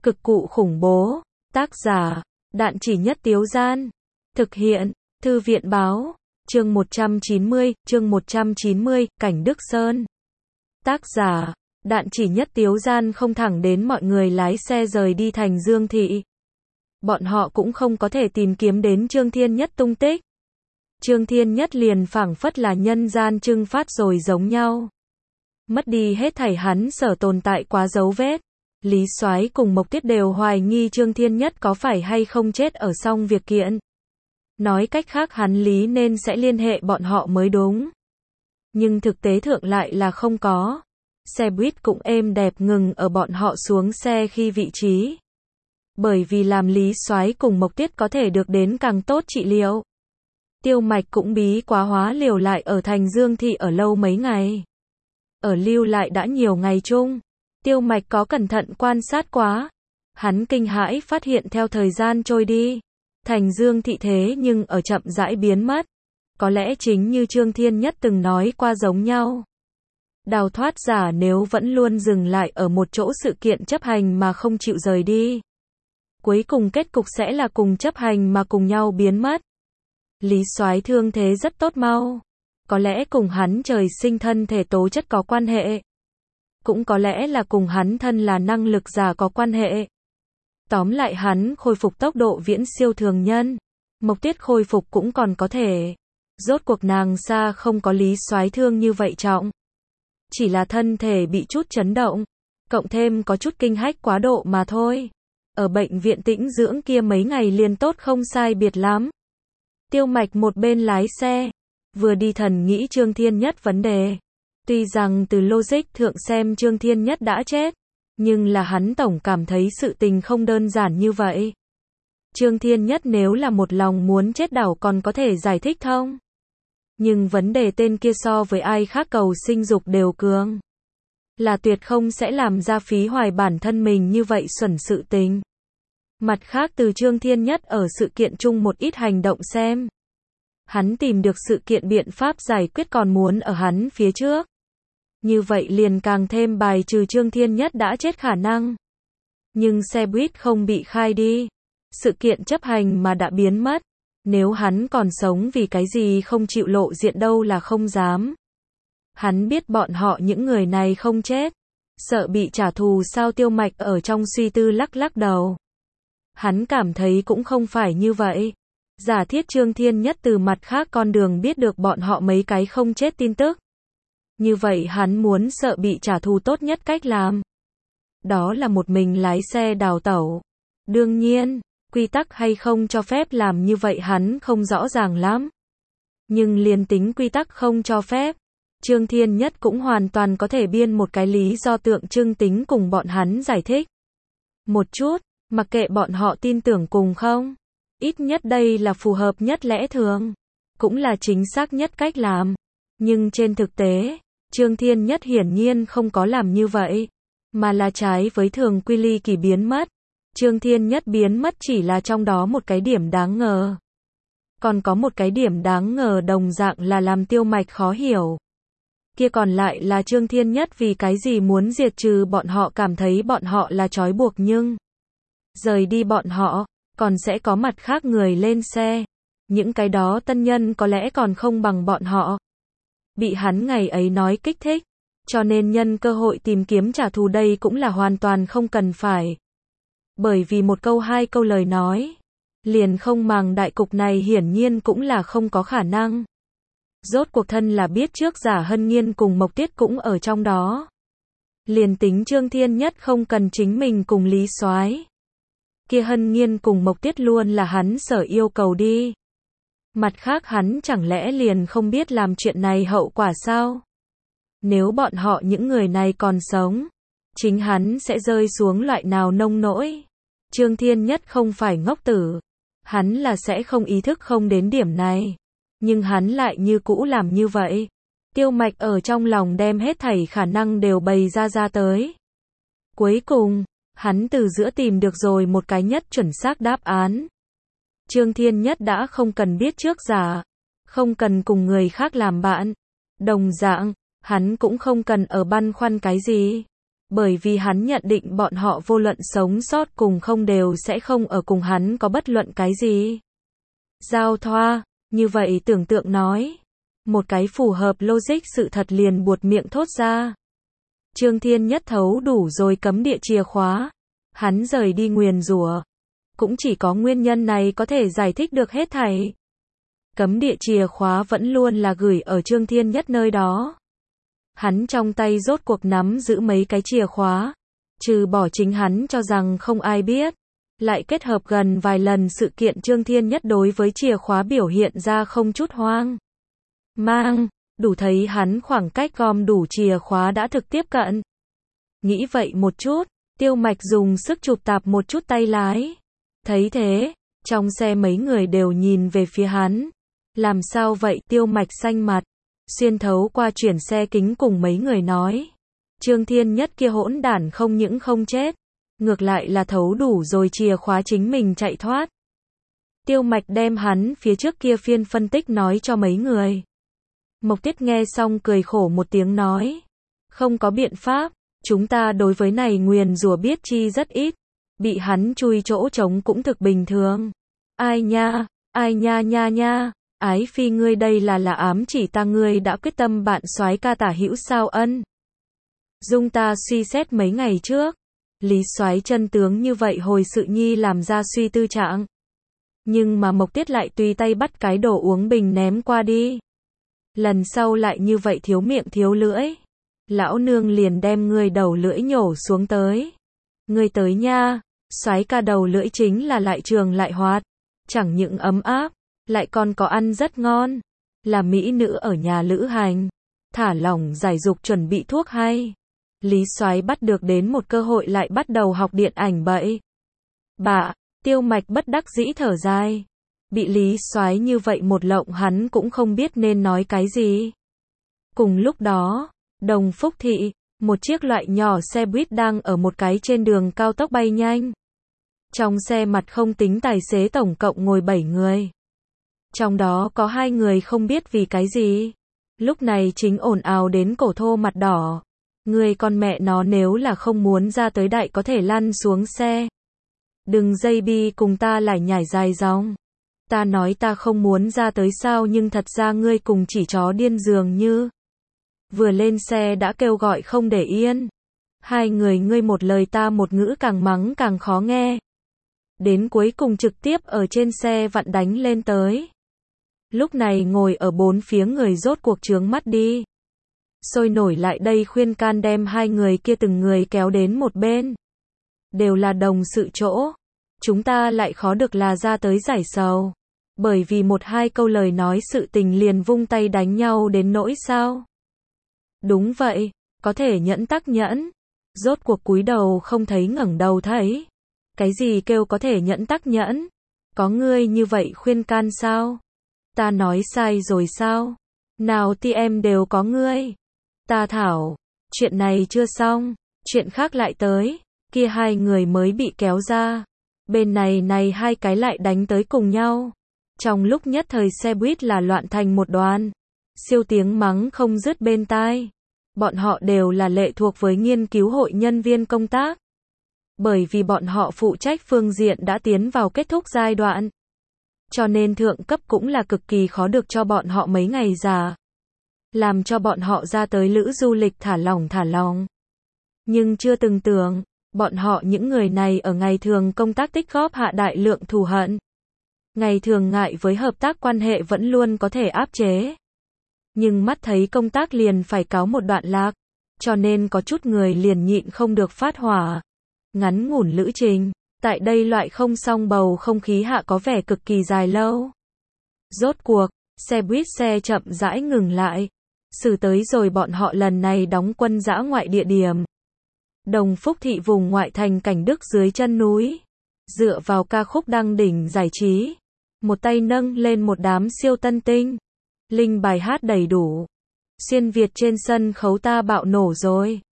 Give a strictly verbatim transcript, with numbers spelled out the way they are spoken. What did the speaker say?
Cực cụ khủng bố. Tác giả, Đạn Chỉ Nhất Tiếu Gian. Thực hiện, Thư viện Báo. Chương một trăm chín mươi, chương một trăm chín mươi, Cảnh Đức Sơn. Tác giả, Đạn Chỉ Nhất Tiếu Gian không thẳng đến mọi người lái xe rời đi thành Dương Thị. Bọn họ cũng không có thể tìm kiếm đến Trương Thiên Nhất tung tích. Trương Thiên Nhất liền phảng phất là nhân gian trưng phát rồi giống nhau. Mất đi hết thảy hắn sở tồn tại quá dấu vết. Lý Soái cùng Mộc Tiết đều hoài nghi Trương Thiên Nhất có phải hay không chết ở xong việc kiện. Nói cách khác hắn lý nên sẽ liên hệ bọn họ mới đúng. Nhưng thực tế thượng lại là không có. Xe buýt cũng êm đẹp ngừng ở bọn họ xuống xe khi vị trí. Bởi vì làm Lý Soái cùng Mộc Tiết có thể được đến càng tốt trị liệu. Tiêu Mạch cũng bí quá hóa liều lại ở thành Dương Thị ở lâu mấy ngày. Ở lưu lại đã nhiều ngày chung. Tiêu Mạch có cẩn thận quan sát quá. Hắn kinh hãi phát hiện theo thời gian trôi đi. Thành Dương Thị thế nhưng ở chậm rãi biến mất. Có lẽ chính như Trương Thiên Nhất từng nói qua giống nhau. Đào thoát giả nếu vẫn luôn dừng lại ở một chỗ sự kiện chấp hành mà không chịu rời đi. Cuối cùng kết cục sẽ là cùng chấp hành mà cùng nhau biến mất. Lý Soái thương thế rất tốt mau. Có lẽ cùng hắn trời sinh thân thể tố chất có quan hệ. Cũng có lẽ là cùng hắn thân là năng lực giả có quan hệ. Tóm lại hắn khôi phục tốc độ viễn siêu thường nhân. Mộc Tiết khôi phục cũng còn có thể. Rốt cuộc nàng xa không có Lý Soái thương như vậy trọng. Chỉ là thân thể bị chút chấn động. Cộng thêm có chút kinh hách quá độ mà thôi. Ở bệnh viện tĩnh dưỡng kia mấy ngày liền tốt không sai biệt lắm. Tiêu Mạch một bên lái xe. Vừa đi thần nghĩ Trương Thiên Nhất vấn đề. Tuy rằng từ logic thượng xem Trương Thiên Nhất đã chết. Nhưng là hắn tổng cảm thấy sự tình không đơn giản như vậy. Trương Thiên Nhất nếu là một lòng muốn chết đảo còn có thể giải thích thông. Nhưng vấn đề tên kia so với ai khác cầu sinh dục đều cường. Là tuyệt không sẽ làm ra phí hoài bản thân mình như vậy xuẩn sự tình. Mặt khác từ Trương Thiên Nhất ở sự kiện chung một ít hành động xem. Hắn tìm được sự kiện biện pháp giải quyết còn muốn ở hắn phía trước. Như vậy liền càng thêm bài trừ Trương Thiên Nhất đã chết khả năng. Nhưng xe buýt không bị khai đi. Sự kiện chấp hành mà đã biến mất. Nếu hắn còn sống vì cái gì không chịu lộ diện đâu là không dám. Hắn biết bọn họ những người này không chết. Sợ bị trả thù sao Tiêu Mạch ở trong suy tư lắc lắc đầu. Hắn cảm thấy cũng không phải như vậy. Giả thiết Trương Thiên Nhất từ mặt khác con đường biết được bọn họ mấy cái không chết tin tức. Như vậy hắn muốn sợ bị trả thù tốt nhất cách làm. Đó là một mình lái xe đào tẩu. Đương nhiên, quy tắc hay không cho phép làm như vậy hắn không rõ ràng lắm. Nhưng liền tính quy tắc không cho phép. Trương Thiên Nhất cũng hoàn toàn có thể biên một cái lý do tượng trưng tính cùng bọn hắn giải thích. Một chút, mặc kệ bọn họ tin tưởng cùng không. Ít nhất đây là phù hợp nhất lẽ thường. Cũng là chính xác nhất cách làm. Nhưng trên thực tế, Trương Thiên Nhất hiển nhiên không có làm như vậy. Mà là trái với thường quy ly kỳ biến mất. Trương Thiên Nhất biến mất chỉ là trong đó một cái điểm đáng ngờ. Còn có một cái điểm đáng ngờ đồng dạng là làm Tiêu Mạch khó hiểu. Kia còn lại là Trương Thiên Nhất vì cái gì muốn diệt trừ bọn họ cảm thấy bọn họ là trói buộc nhưng rời đi bọn họ, còn sẽ có mặt khác người lên xe. Những cái đó tân nhân có lẽ còn không bằng bọn họ. Bị hắn ngày ấy nói kích thích. Cho nên nhân cơ hội tìm kiếm trả thù đây cũng là hoàn toàn không cần phải. Bởi vì một câu hai câu lời nói. Liền không màng đại cục này hiển nhiên cũng là không có khả năng. Rốt cuộc thân là biết trước giả Hân Nhiên cùng Mộc Tiết cũng ở trong đó. Liền tính Trương Thiên Nhất không cần chính mình cùng Lý Soái. Kia Hân Nhiên cùng Mộc Tiết luôn là hắn sở yêu cầu đi. Mặt khác hắn chẳng lẽ liền không biết làm chuyện này hậu quả sao? Nếu bọn họ những người này còn sống, chính hắn sẽ rơi xuống loại nào nông nỗi. Trương Thiên Nhất không phải ngốc tử. Hắn là sẽ không ý thức không đến điểm này. Nhưng hắn lại như cũ làm như vậy. Tiêu Mạch ở trong lòng đem hết thảy khả năng đều bày ra ra tới. Cuối cùng, hắn từ giữa tìm được rồi một cái nhất chuẩn xác đáp án. Trương Thiên Nhất đã không cần biết trước giả. Không cần cùng người khác làm bạn. Đồng dạng, hắn cũng không cần ở băn khoăn cái gì. Bởi vì hắn nhận định bọn họ vô luận sống sót cùng không đều sẽ không ở cùng hắn có bất luận cái gì giao thoa, như vậy tưởng tượng nói. Một cái phù hợp logic sự thật liền buột miệng thốt ra. Trương Thiên Nhất thấu đủ rồi cấm địa chìa khóa. Hắn rời đi nguyền rủa. Cũng chỉ có nguyên nhân này có thể giải thích được hết thảy. Cấm địa chìa khóa vẫn luôn là gửi ở Trương Thiên Nhất nơi đó. Hắn trong tay rốt cuộc nắm giữ mấy cái chìa khóa. Trừ bỏ chính hắn cho rằng không ai biết. Lại kết hợp gần vài lần sự kiện Trương Thiên Nhất đối với chìa khóa biểu hiện ra không chút hoang mang, đủ thấy hắn khoảng cách gom đủ chìa khóa đã thực tiếp cận. Nghĩ vậy một chút, Tiêu Mạch dùng sức chụp tạp một chút tay lái. Thấy thế, trong xe mấy người đều nhìn về phía hắn. Làm sao vậy? Tiêu Mạch xanh mặt, xuyên thấu qua chuyển xe kính cùng mấy người nói. Trương Thiên Nhất kia hỗn đản không những không chết, ngược lại là thấu đủ rồi chìa khóa chính mình chạy thoát. Tiêu Mạch đem hắn phía trước kia phiên phân tích nói cho mấy người. Mộc Tiết nghe xong cười khổ một tiếng nói. Không có biện pháp, chúng ta đối với này nguyền rủa biết chi rất ít. Bị hắn chui chỗ trống cũng thực bình thường. Ai nha, ai nha nha nha, Ái Phi ngươi đây là là ám chỉ ta ngươi đã quyết tâm bạn soái ca tả hữu sao ân. Dung ta suy xét mấy ngày trước. Lý soái chân tướng như vậy hồi sự nhi làm ra suy tư trạng. Nhưng mà Mộc Tiết lại tùy tay bắt cái đồ uống bình ném qua đi. Lần sau lại như vậy thiếu miệng thiếu lưỡi. Lão nương liền đem ngươi đầu lưỡi nhổ xuống tới. Ngươi tới nha, soái ca đầu lưỡi chính là lại trường lại hoạt. Chẳng những ấm áp, lại còn có ăn rất ngon. Là mỹ nữ ở nhà lữ hành. Thả lỏng giải dục chuẩn bị thuốc hay. Lý soái bắt được đến một cơ hội lại bắt đầu học điện ảnh bậy. Bạ, Tiêu Mạch bất đắc dĩ thở dài. Bị Lý soái như vậy một lộng hắn cũng không biết nên nói cái gì. Cùng lúc đó, Đồng Phúc Thị, một chiếc loại nhỏ xe buýt đang ở một cái trên đường cao tốc bay nhanh. Trong xe mặt không tính tài xế tổng cộng ngồi bảy người. Trong đó có hai người không biết vì cái gì. Lúc này chính ồn ào đến cổ thô mặt đỏ. Người con mẹ nó nếu là không muốn ra tới đại có thể lăn xuống xe. Đừng dây bi cùng ta lại nhảy dài dòng. Ta nói ta không muốn ra tới sao nhưng thật ra ngươi cùng chỉ chó điên dường như. Vừa lên xe đã kêu gọi không để yên. Hai người ngươi một lời ta một ngữ càng mắng càng khó nghe. Đến cuối cùng trực tiếp ở trên xe vặn đánh lên tới. Lúc này ngồi ở bốn phía người rốt cuộc trướng mắt đi. Sôi nổi lại đây khuyên can đem hai người kia từng người kéo đến một bên. Đều là đồng sự chỗ. Chúng ta lại khó được là ra tới giải sầu. Bởi vì một hai câu lời nói sự tình liền vung tay đánh nhau đến nỗi sao. Đúng vậy, có thể nhẫn tắc nhẫn. Rốt cuộc cúi đầu không thấy ngẩng đầu thấy. Cái gì kêu có thể nhẫn tắc nhẫn? Có ngươi như vậy khuyên can sao? Ta nói sai rồi sao? Nào ti em đều có ngươi. Ta thảo, chuyện này chưa xong, chuyện khác lại tới. Kia hai người mới bị kéo ra. Bên này này hai cái lại đánh tới cùng nhau. Trong lúc nhất thời xe buýt là loạn thành một đoàn. Siêu tiếng mắng không dứt bên tai. Bọn họ đều là lệ thuộc với nghiên cứu hội nhân viên công tác. Bởi vì bọn họ phụ trách phương diện đã tiến vào kết thúc giai đoạn. Cho nên thượng cấp cũng là cực kỳ khó được cho bọn họ mấy ngày giả. Làm cho bọn họ ra tới lữ du lịch thả lỏng thả lỏng. Nhưng chưa từng tưởng, bọn họ những người này ở ngày thường công tác tích góp hạ đại lượng thù hận. Ngày thường ngại với hợp tác quan hệ vẫn luôn có thể áp chế. Nhưng mắt thấy công tác liền phải cáo một đoạn lạc. Cho nên có chút người liền nhịn không được phát hỏa. Ngắn ngủn lữ trình, tại đây loại không song bầu không khí hạ có vẻ cực kỳ dài lâu. Rốt cuộc, xe buýt xe chậm rãi ngừng lại. Xử tới rồi bọn họ lần này đóng quân dã ngoại địa điểm. Đồng Phúc Thị vùng ngoại thành Cảnh Đức dưới chân núi. Dựa vào ca khúc đăng đỉnh giải trí. Một tay nâng lên một đám siêu tân tinh. Linh bài hát đầy đủ. Xuyên Việt trên sân khấu ta bạo nổ rồi.